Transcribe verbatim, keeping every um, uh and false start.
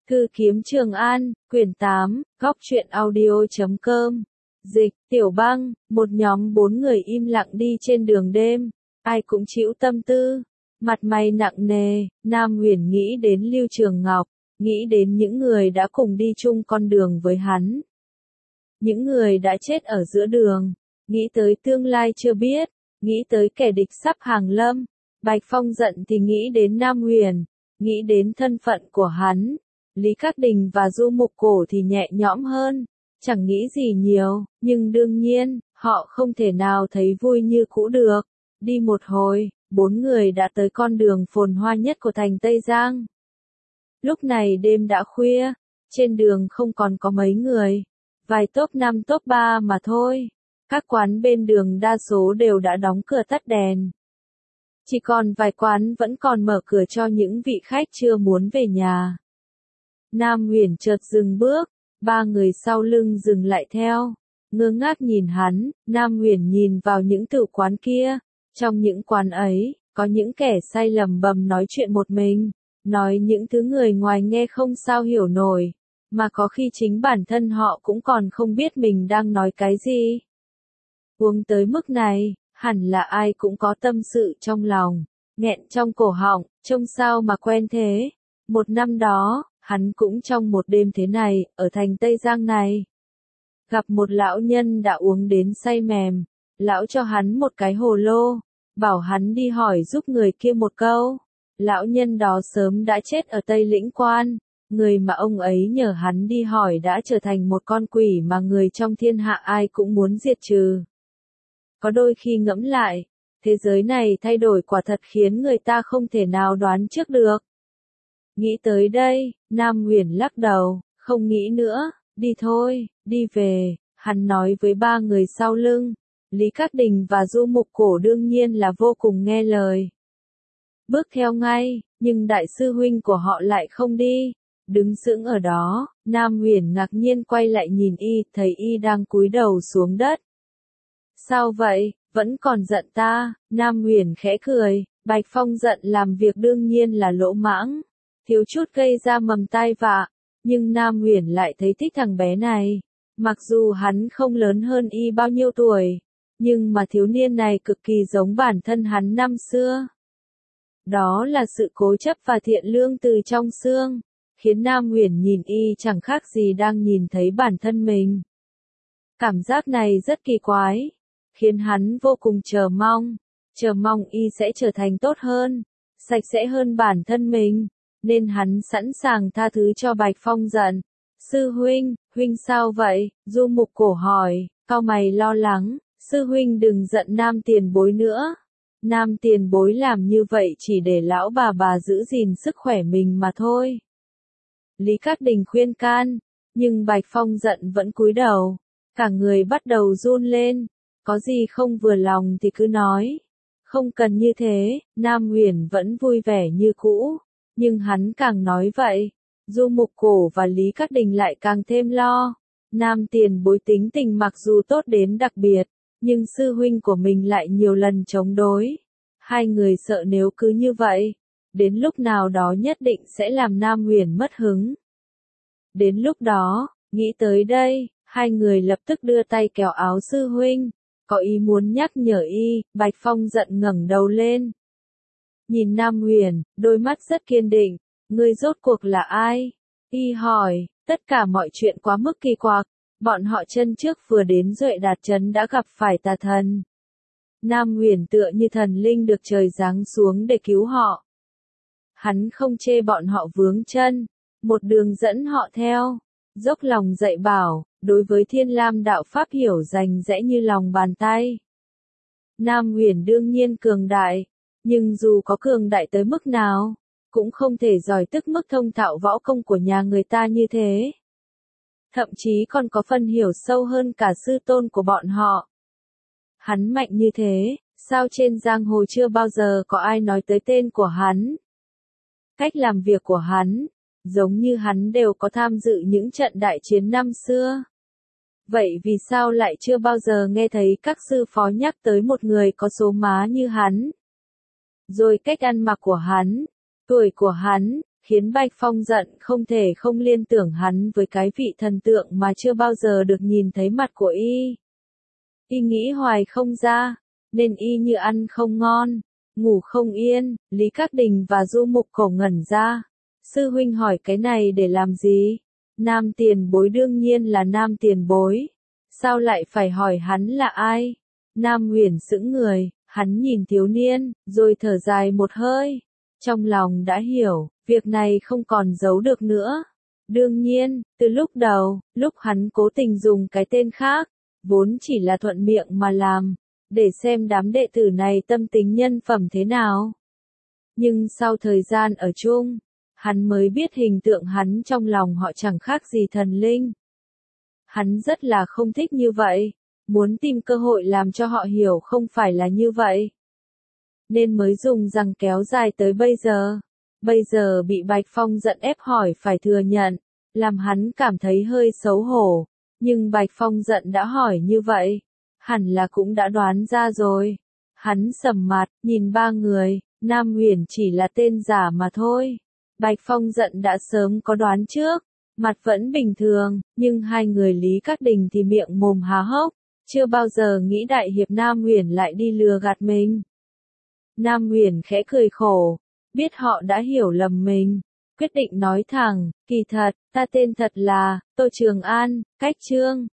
Thư kiếm Trường An, quyển tám, góc truyện audio.com. Dịch, Tiểu Băng, một nhóm bốn người im lặng đi trên đường đêm, ai cũng chịu tâm tư, mặt mày nặng nề. Nam Huyền nghĩ đến Lưu Trường Ngọc, nghĩ đến những người đã cùng đi chung con đường với hắn. Những người đã chết ở giữa đường, nghĩ tới tương lai chưa biết, nghĩ tới kẻ địch sắp hàng lâm. Bạch Phong giận thì nghĩ đến Nam Huyền, nghĩ đến thân phận của hắn. Lý Các Đình và Du Mục Cổ thì nhẹ nhõm hơn, chẳng nghĩ gì nhiều, nhưng đương nhiên, họ không thể nào thấy vui như cũ được. Đi một hồi, bốn người đã tới con đường phồn hoa nhất của thành Tây Giang. Lúc này đêm đã khuya, trên đường không còn có mấy người, vài top năm top ba mà thôi. Các quán bên đường đa số đều đã đóng cửa tắt đèn. Chỉ còn vài quán vẫn còn mở cửa cho những vị khách chưa muốn về nhà. Nam Huyền chợt dừng bước, ba người sau lưng dừng lại theo, ngơ ngác nhìn hắn. Nam Huyền nhìn vào những tử quán kia, trong những quán ấy, có những kẻ say lầm bầm nói chuyện một mình, nói những thứ người ngoài nghe không sao hiểu nổi, mà có khi chính bản thân họ cũng còn không biết mình đang nói cái gì. Uống tới mức này, hẳn là ai cũng có tâm sự trong lòng, nghẹn trong cổ họng, trông sao mà quen thế. Một năm đó, hắn cũng trong một đêm thế này, ở thành Tây Giang này. Gặp một lão nhân đã uống đến say mềm, lão cho hắn một cái hồ lô, bảo hắn đi hỏi giúp người kia một câu. Lão nhân đó sớm đã chết ở Tây Lĩnh Quan, người mà ông ấy nhờ hắn đi hỏi đã trở thành một con quỷ mà người trong thiên hạ ai cũng muốn diệt trừ. Có đôi khi ngẫm lại, thế giới này thay đổi quả thật khiến người ta không thể nào đoán trước được. Nghĩ tới đây, Nam Huyền lắc đầu, không nghĩ nữa, đi thôi, đi về, hắn nói với ba người sau lưng. Lý Các Đình và Du Mục Cổ đương nhiên là vô cùng nghe lời. Bước theo ngay, nhưng đại sư huynh của họ lại không đi, đứng sững ở đó. Nam Huyền ngạc nhiên quay lại nhìn y, thấy y đang cúi đầu xuống đất. Sao vậy, vẫn còn giận ta? Nam Huyền khẽ cười, Bạch Phong giận làm việc đương nhiên là lỗ mãng, thiếu chút gây ra mầm tai vạ, nhưng Nam Huyền lại thấy thích thằng bé này. Mặc dù hắn không lớn hơn y bao nhiêu tuổi, nhưng mà thiếu niên này cực kỳ giống bản thân hắn năm xưa. Đó là sự cố chấp và thiện lương từ trong xương, khiến Nam Huyền nhìn y chẳng khác gì đang nhìn thấy bản thân mình. Cảm giác này rất kỳ quái, khiến hắn vô cùng chờ mong, chờ mong y sẽ trở thành tốt hơn, sạch sẽ hơn bản thân mình, nên hắn sẵn sàng tha thứ cho Bạch Phong giận. Sư huynh, huynh sao vậy? Du Mục Cổ hỏi, cau mày lo lắng. Sư huynh đừng giận Nam tiền bối nữa. Nam tiền bối làm như vậy chỉ để lão bà bà giữ gìn sức khỏe mình mà thôi. Lý Các Đình khuyên can, nhưng Bạch Phong giận vẫn cúi đầu, cả người bắt đầu run lên. Có gì không vừa lòng thì cứ nói, không cần như thế. Nam Huyền vẫn vui vẻ như cũ, nhưng hắn càng nói vậy, Du Mục Cổ và Lý Các Đình lại càng thêm lo. Nam tiền bối tính tình mặc dù tốt đến đặc biệt, nhưng sư huynh của mình lại nhiều lần chống đối. Hai người sợ nếu cứ như vậy, đến lúc nào đó nhất định sẽ làm Nam Huyền mất hứng. Đến lúc đó, nghĩ tới đây, hai người lập tức đưa tay kéo áo sư huynh, có ý muốn nhắc nhở y. Bạch Phong giận ngẩng đầu lên, nhìn Nam Huyền, đôi mắt rất kiên định. Ngươi rốt cuộc là ai? Y hỏi. Tất cả mọi chuyện quá mức kỳ quặc. Bọn họ chân trước vừa đến Duệ Đạt Trấn đã gặp phải tà thần. Nam Huyền tựa như thần linh được trời giáng xuống để cứu họ. Hắn không chê bọn họ vướng chân, một đường dẫn họ theo, dốc lòng dạy bảo, đối với Thiên Lam đạo pháp hiểu rành rẽ như lòng bàn tay. Nam Huyền đương nhiên cường đại, nhưng dù có cường đại tới mức nào, cũng không thể giỏi tức mức thông thạo võ công của nhà người ta như thế. Thậm chí còn có phần hiểu sâu hơn cả sư tôn của bọn họ. Hắn mạnh như thế, sao trên giang hồ chưa bao giờ có ai nói tới tên của hắn? Cách làm việc của hắn, giống như hắn đều có tham dự những trận đại chiến năm xưa. Vậy vì sao lại chưa bao giờ nghe thấy các sư phó nhắc tới một người có số má như hắn? Rồi cách ăn mặc của hắn, tuổi của hắn, khiến Bạch Phong giận không thể không liên tưởng hắn với cái vị thần tượng mà chưa bao giờ được nhìn thấy mặt của y. Y nghĩ hoài không ra, nên y như ăn không ngon, ngủ không yên. Lý Các Đình và Du Mục Cổ ngẩn ra. Sư huynh hỏi cái này để làm gì? Nam tiền bối đương nhiên là nam tiền bối. Sao lại phải hỏi hắn là ai? Nam Huyền sững người, hắn nhìn thiếu niên, rồi thở dài một hơi. Trong lòng đã hiểu, việc này không còn giấu được nữa. Đương nhiên, từ lúc đầu, lúc hắn cố tình dùng cái tên khác, vốn chỉ là thuận miệng mà làm, để xem đám đệ tử này tâm tính nhân phẩm thế nào. Nhưng sau thời gian ở chung, hắn mới biết hình tượng hắn trong lòng họ chẳng khác gì thần linh. Hắn rất là không thích như vậy, muốn tìm cơ hội làm cho họ hiểu không phải là như vậy. Nên mới dùng răng kéo dài tới bây giờ. Bây giờ bị Bạch Phong giận ép hỏi phải thừa nhận, làm hắn cảm thấy hơi xấu hổ. Nhưng Bạch Phong giận đã hỏi như vậy, hẳn là cũng đã đoán ra rồi. Hắn sầm mặt, nhìn ba người, Nam Huyền chỉ là tên giả mà thôi. Bạch Phong giận đã sớm có đoán trước, mặt vẫn bình thường, nhưng hai người Lý Các Đình thì miệng mồm há hốc, chưa bao giờ nghĩ đại hiệp Nam Huyền lại đi lừa gạt mình. Nam Huyền khẽ cười khổ, biết họ đã hiểu lầm mình, quyết định nói thẳng, kỳ thật, ta tên thật là Tô Trường An, cách Trương.